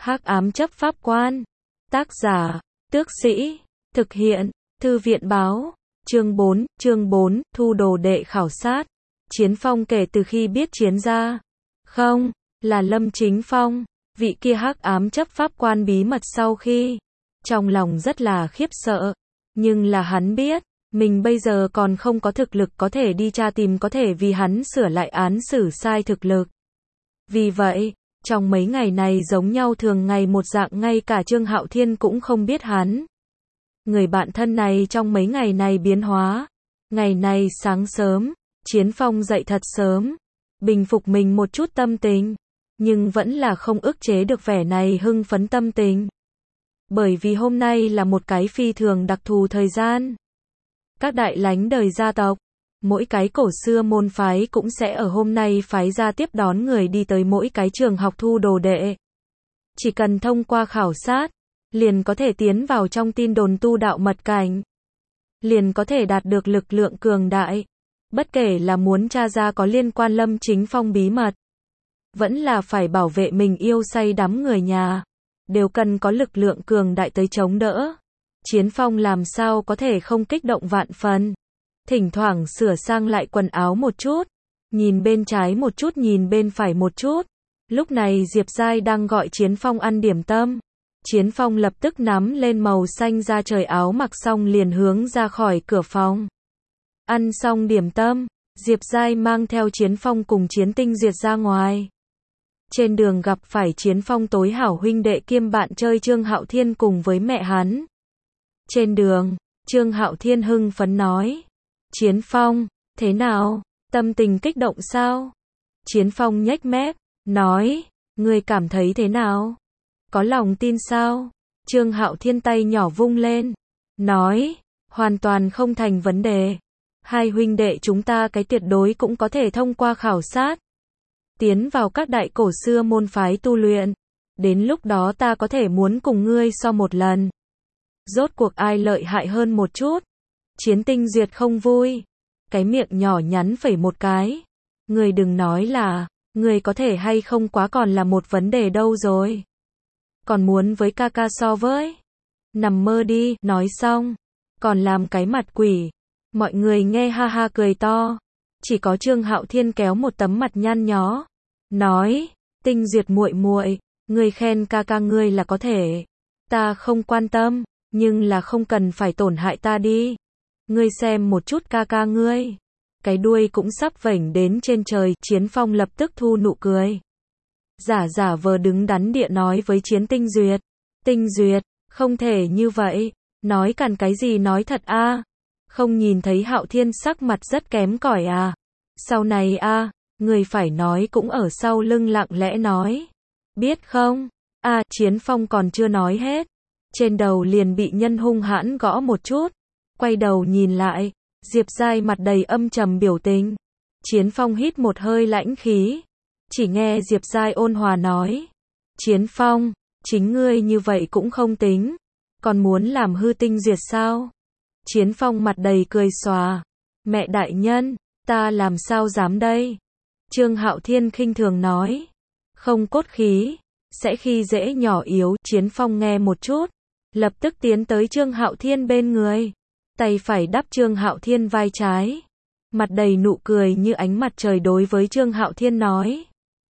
Hắc ám chấp pháp quan. Tác giả, Tước Sĩ. Thực hiện, Thư viện báo. Chương 4, thu đồ đệ khảo sát. Chiến Phong kể từ khi biết Chiến gia, không, là Lâm Chính Phong, vị kia hắc ám chấp pháp quan bí mật sau khi, trong lòng rất là khiếp sợ, nhưng là hắn biết, mình bây giờ còn không có thực lực có thể đi tra tìm có thể vì hắn sửa lại án xử sai thực lực. Vì vậy, trong mấy ngày này giống nhau thường ngày một dạng ngay cả Trương Hạo Thiên cũng không biết hắn. Người bạn thân này trong mấy ngày này biến hóa. Ngày này sáng sớm, Chiến Phong dậy thật sớm, bình phục mình một chút tâm tình, nhưng vẫn là không ức chế được vẻ này hưng phấn tâm tình. Bởi vì hôm nay là một cái phi thường đặc thù thời gian. Các đại lánh đời gia tộc, mỗi cái cổ xưa môn phái cũng sẽ ở hôm nay phái ra tiếp đón người đi tới mỗi cái trường học thu đồ đệ. Chỉ cần thông qua khảo sát, liền có thể tiến vào trong tin đồn tu đạo mật cảnh. Liền có thể đạt được lực lượng cường đại. Bất kể là muốn tra ra có liên quan Lâm Chính Phong bí mật, vẫn là phải bảo vệ mình yêu say đắm người nhà, đều cần có lực lượng cường đại tới chống đỡ. Chiến Phong làm sao có thể không kích động vạn phần. Thỉnh thoảng sửa sang lại quần áo một chút, nhìn bên trái một chút nhìn bên phải một chút. Lúc này Diệp Giai đang gọi Chiến Phong ăn điểm tâm. Chiến Phong lập tức nắm lên màu xanh da trời áo mặc xong liền hướng ra khỏi cửa phòng. Ăn xong điểm tâm, Diệp Giai mang theo Chiến Phong cùng Chiến Tinh Duyệt ra ngoài. Trên đường gặp phải Chiến Phong tối hảo huynh đệ kiêm bạn chơi Trương Hạo Thiên cùng với mẹ hắn. Trên đường, Trương Hạo Thiên hưng phấn nói: Chiến Phong, thế nào? Tâm tình kích động sao? Chiến Phong nhếch mép, nói: Ngươi cảm thấy thế nào? Có lòng tin sao? Trương Hạo Thiên tay nhỏ vung lên, nói: Hoàn toàn không thành vấn đề. Hai huynh đệ chúng ta cái tuyệt đối cũng có thể thông qua khảo sát, tiến vào các đại cổ xưa môn phái tu luyện. Đến lúc đó ta có thể muốn cùng ngươi so một lần. Rốt cuộc ai lợi hại hơn một chút? Chiến Tinh Duyệt không vui, cái miệng nhỏ nhắn phẩy một cái. Ngươi đừng nói là, ngươi có thể hay không quá còn là một vấn đề đâu rồi. Còn muốn với ca ca so với? Nằm mơ đi, nói xong, còn làm cái mặt quỷ. Mọi người nghe ha ha cười to. Chỉ có Trương Hạo Thiên kéo một tấm mặt nhăn nhó, nói: Tinh Duyệt muội muội, ngươi khen ca ca ngươi là có thể. Ta không quan tâm, nhưng là không cần phải tổn hại ta đi. Ngươi xem một chút ca ca ngươi, cái đuôi cũng sắp vểnh đến trên trời. Chiến Phong lập tức thu nụ cười, giả vờ đứng đắn địa nói với Chiến Tinh Duyệt: Tinh Duyệt, không thể như vậy, nói càn cái gì nói thật a? Không nhìn thấy Hạo Thiên sắc mặt rất kém cỏi à? Sau này a, người phải nói cũng ở sau lưng lặng lẽ nói. Biết không? Chiến Phong còn chưa nói hết, trên đầu liền bị nhân hung hãn gõ một chút. Quay đầu nhìn lại, Diệp Giai mặt đầy âm trầm biểu tình. Chiến Phong hít một hơi lãnh khí, chỉ nghe Diệp Giai ôn hòa nói: Chiến Phong, chính ngươi như vậy cũng không tính, còn muốn làm hư Tinh Duyệt sao? Chiến Phong mặt đầy cười xòa: Mẹ đại nhân, ta làm sao dám đây? Trương Hạo Thiên khinh thường nói: Không cốt khí, sẽ khi dễ nhỏ yếu. Chiến Phong nghe một chút, lập tức tiến tới Trương Hạo Thiên bên người, tay phải đắp Trương Hạo Thiên vai trái, mặt đầy nụ cười như ánh mặt trời đối với Trương Hạo Thiên nói: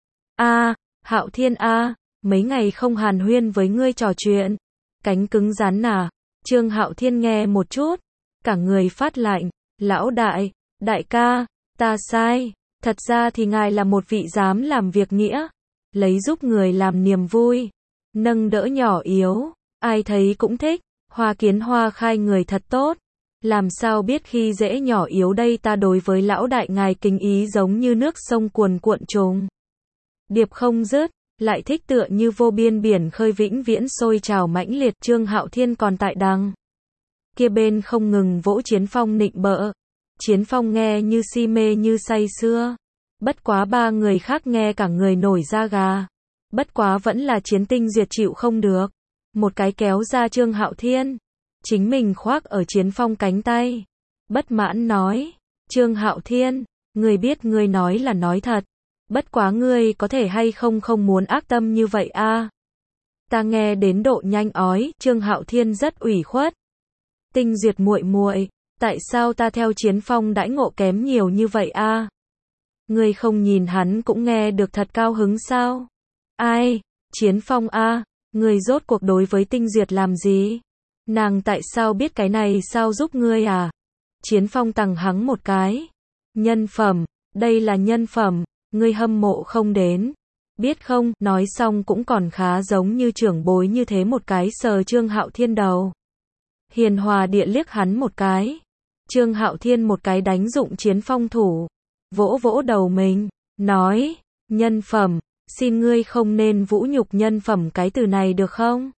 Hạo Thiên mấy ngày không hàn huyên với ngươi trò chuyện, cánh cứng rắn à? Trương Hạo Thiên nghe một chút, cả người phát lạnh: Lão đại, đại ca, ta sai, thật ra thì ngài là một vị dám làm việc nghĩa, lấy giúp người làm niềm vui, nâng đỡ nhỏ yếu, ai thấy cũng thích, hoa kiến hoa khai người thật tốt, làm sao biết khi dễ nhỏ yếu đây? Ta đối với lão đại ngài kính ý giống như nước sông cuồn cuộn trùng điệp không dứt, lại thích tựa như vô biên biển khơi vĩnh viễn sôi trào mãnh liệt. Trương Hạo Thiên còn tại đằng kia bên không ngừng vỗ Chiến Phong nịnh bợ. Chiến Phong nghe như si mê như say sưa. Bất quá ba người khác nghe cả người nổi da gà. Bất quá vẫn là Chiến Tinh Duyệt chịu không được, một cái kéo ra Trương Hạo Thiên, chính mình khoác ở Chiến Phong cánh tay, bất mãn nói: Trương Hạo Thiên, ngươi biết ngươi nói là nói thật, bất quá ngươi có thể hay không không muốn ác tâm như vậy a? Ta nghe đến độ nhanh ói, Trương Hạo Thiên rất ủy khuất. Tinh Duyệt muội muội, tại sao ta theo Chiến Phong đãi ngộ kém nhiều như vậy a? Ngươi không nhìn hắn cũng nghe được thật cao hứng sao? Ai? Chiến Phong a, ngươi rốt cuộc đối với Tinh Duyệt làm gì? Nàng tại sao biết cái này sao giúp ngươi à? Chiến Phong tằng hắng một cái. Nhân phẩm, đây là nhân phẩm, ngươi hâm mộ không đến. Biết không, nói xong cũng còn khá giống như trưởng bối như thế một cái sờ Trương Hạo Thiên đầu. Hiền hòa địa liếc hắn một cái. Trương Hạo Thiên một cái đánh dụng Chiến Phong thủ. Vỗ vỗ đầu mình, nói, nhân phẩm, xin ngươi không nên vũ nhục nhân phẩm cái từ này được không?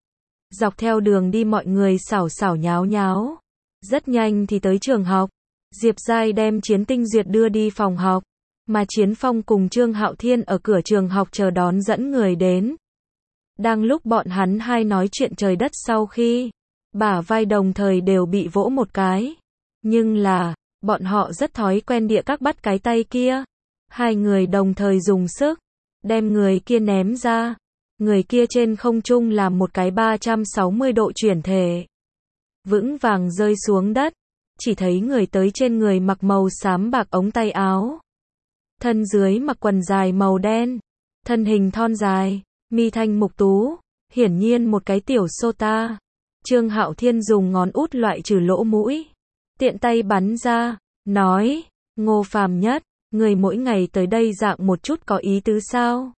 Dọc theo đường đi mọi người xảo xảo nháo nháo. Rất nhanh thì tới trường học. Diệp Giai đem Chiến Tinh Duyệt đưa đi phòng học. Mà Chiến Phong cùng Trương Hạo Thiên ở cửa trường học chờ đón dẫn người đến. Đang lúc bọn hắn hai nói chuyện trời đất sau khi bả vai đồng thời đều bị vỗ một cái. Nhưng là, bọn họ rất thói quen địa các bắt cái tay kia. Hai người đồng thời dùng sức, đem người kia ném ra. Người kia trên không trung làm một cái 360 độ chuyển thể. Vững vàng rơi xuống đất. Chỉ thấy người tới trên người mặc màu xám bạc ống tay áo. Thân dưới mặc quần dài màu đen. Thân hình thon dài, mi thanh mục tú. Hiển nhiên một cái tiểu sota. Trương Hạo Thiên dùng ngón út loại trừ lỗ mũi. Tiện tay bắn ra, nói, Ngô Phàm Nhất, người mỗi ngày tới đây dạng một chút có ý tứ sao?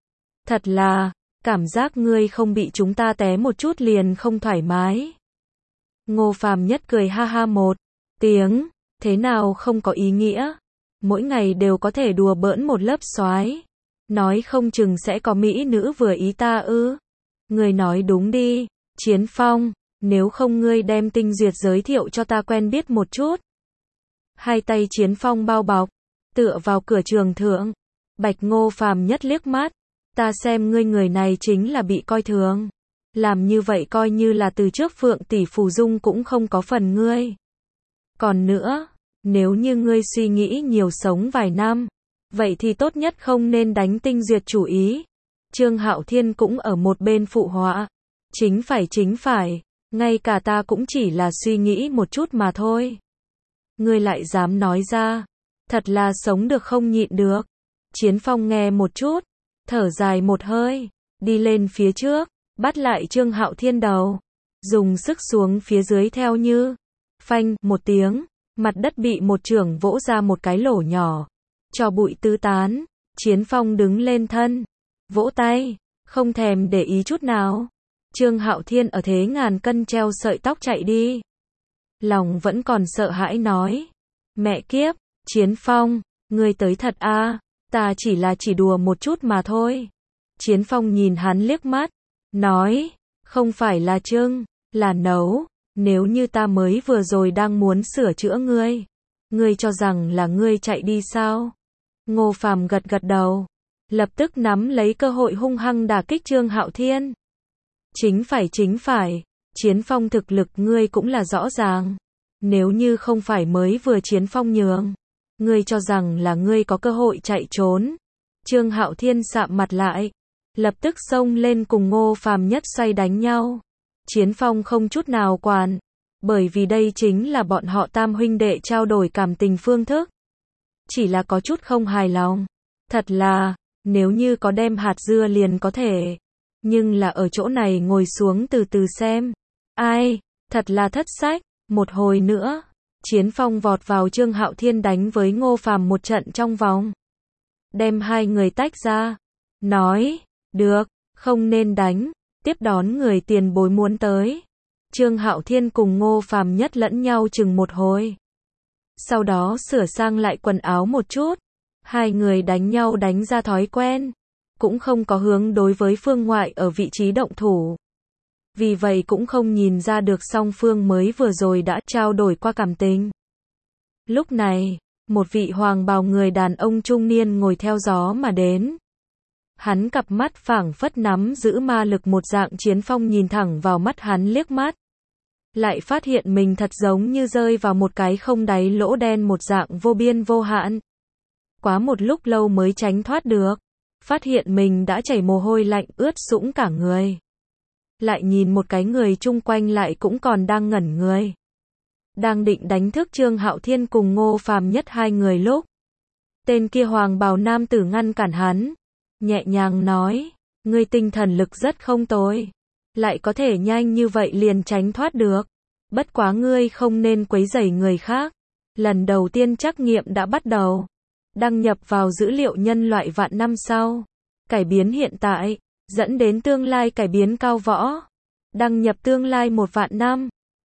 Thật là, cảm giác ngươi không bị chúng ta té một chút liền không thoải mái. Ngô Phàm Nhất cười ha ha một tiếng, thế nào không có ý nghĩa? Mỗi ngày đều có thể đùa bỡn một lớp soái, nói không chừng sẽ có mỹ nữ vừa ý ta ư? Ngươi nói đúng đi, Chiến Phong, nếu không ngươi đem Tinh Duyệt giới thiệu cho ta quen biết một chút. Hai tay Chiến Phong bao bọc, tựa vào cửa trường thượng. Bạch Ngô Phàm Nhất liếc mắt, ta xem ngươi người này chính là bị coi thường. Làm như vậy coi như là từ trước Phượng tỷ phù dung cũng không có phần ngươi. Còn nữa, nếu như ngươi suy nghĩ nhiều sống vài năm, vậy thì tốt nhất không nên đánh Tinh Duyệt chủ ý. Trương Hạo Thiên cũng ở một bên phụ họa. Chính phải, ngay cả ta cũng chỉ là suy nghĩ một chút mà thôi. Ngươi lại dám nói ra, thật là sống được không nhịn được. Chiến Phong nghe một chút, thở dài một hơi, đi lên phía trước, bắt lại Trương Hạo Thiên đầu, dùng sức xuống phía dưới theo như, phanh, một tiếng, mặt đất bị một chưởng vỗ ra một cái lỗ nhỏ, cho bụi tứ tán. Chiến Phong đứng lên thân, vỗ tay, không thèm để ý chút nào. Trương Hạo Thiên ở thế ngàn cân treo sợi tóc chạy đi. Lòng vẫn còn sợ hãi nói, mẹ kiếp, Chiến Phong, ngươi tới thật a? Ta chỉ đùa một chút mà thôi. Chiến Phong nhìn hắn liếc mắt, nói, không phải là trưng, là nấu, nếu như ta mới vừa rồi đang muốn sửa chữa ngươi cho rằng là ngươi chạy đi sao? Ngô Phàm gật gật đầu, lập tức nắm lấy cơ hội hung hăng đả kích Trương Hạo Thiên. Chính phải, Chiến Phong thực lực ngươi cũng là rõ ràng. Nếu như không phải mới vừa Chiến Phong nhường, ngươi cho rằng là ngươi có cơ hội chạy trốn. Trương Hạo Thiên sạm mặt lại, lập tức xông lên cùng Ngô Phàm Nhất xoay đánh nhau. Chiến Phong không chút nào quản, bởi vì đây chính là bọn họ tam huynh đệ trao đổi cảm tình phương thức. Chỉ là có chút không hài lòng. Thật là, nếu như có đem hạt dưa liền có thể. Nhưng là ở chỗ này ngồi xuống từ từ xem. Ai, thật là thất sách. Một hồi nữa, Chiến Phong vọt vào Trương Hạo Thiên đánh với Ngô Phàm một trận trong vòng. Đem hai người tách ra. Nói, được, không nên đánh, tiếp đón người tiền bối muốn tới. Trương Hạo Thiên cùng Ngô Phàm Nhất lẫn nhau chừng một hồi. Sau đó sửa sang lại quần áo một chút. Hai người đánh nhau đánh ra thói quen. Cũng không có hướng đối với phương ngoại ở vị trí động thủ. Vì vậy cũng không nhìn ra được song phương mới vừa rồi đã trao đổi qua cảm tình. Lúc này, một vị hoàng bào người đàn ông trung niên ngồi theo gió mà đến. Hắn cặp mắt phảng phất nắm giữ ma lực một dạng. Chiến Phong nhìn thẳng vào mắt hắn liếc mắt. Lại phát hiện mình thật giống như rơi vào một cái không đáy lỗ đen một dạng vô biên vô hạn. Quá một lúc lâu mới tránh thoát được. phát hiện mình đã chảy mồ hôi lạnh ướt sũng cả người. Lại nhìn một cái người chung quanh lại cũng còn đang ngẩn người. Đang định đánh thức Trương Hạo Thiên cùng Ngô Phàm Nhất hai người lúc. Tên kia hoàng bào nam tử ngăn cản hắn. Nhẹ nhàng nói, ngươi tinh thần lực rất không tồi. Lại có thể nhanh như vậy liền tránh thoát được. Bất quá ngươi không nên quấy rầy người khác. Lần đầu tiên trắc nghiệm đã bắt đầu. Đăng nhập vào dữ liệu nhân loại vạn năm sau. Cải biến hiện tại, dẫn đến tương lai cải biến cao võ. Đăng nhập tương lai 1 vạn năm.